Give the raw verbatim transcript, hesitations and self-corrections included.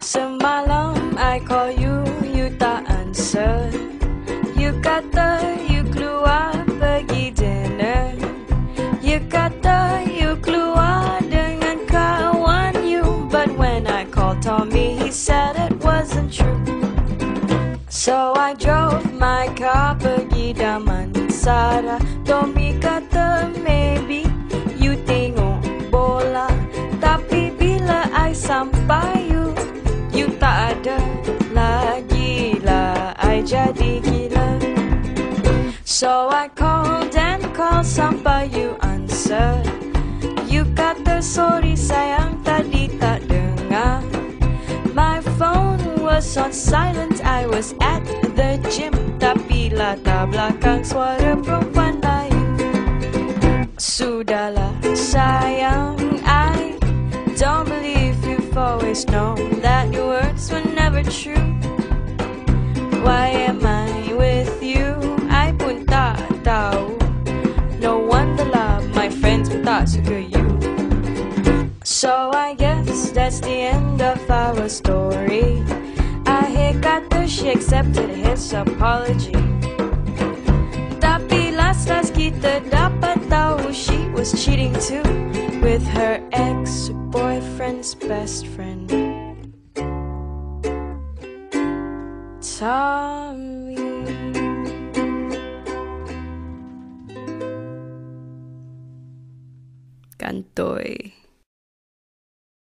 Semalam I call you, you tak answer. You kata you keluar pergi dinner. You kata you keluar dengan kawan you. But when I called Tommy, he said it wasn't true. So I drove my car pergi Damansara. Tommy kata maybe you tengok bola. Tapi bila I sampai you, you tak ada lagi lah. I jadi gila. So I called and called sampai you answer. You kata sorry sayang tadi tak dengar. My phone was on silent, I was at the gym. Tapi latar belakang suara perempuan lain. Sudahlah sayang, I don't believe you've always known that your words were never true. Why am I with you? I pun tak tahu. No wonder lah my friends pun tak suka you. So I guess that's the end of our story. Akhir kata she accepted his apology. Tapi last-last kita dapat tahu she was cheating too with her ex-boyfriend's best friend, Tommy. Kantoi.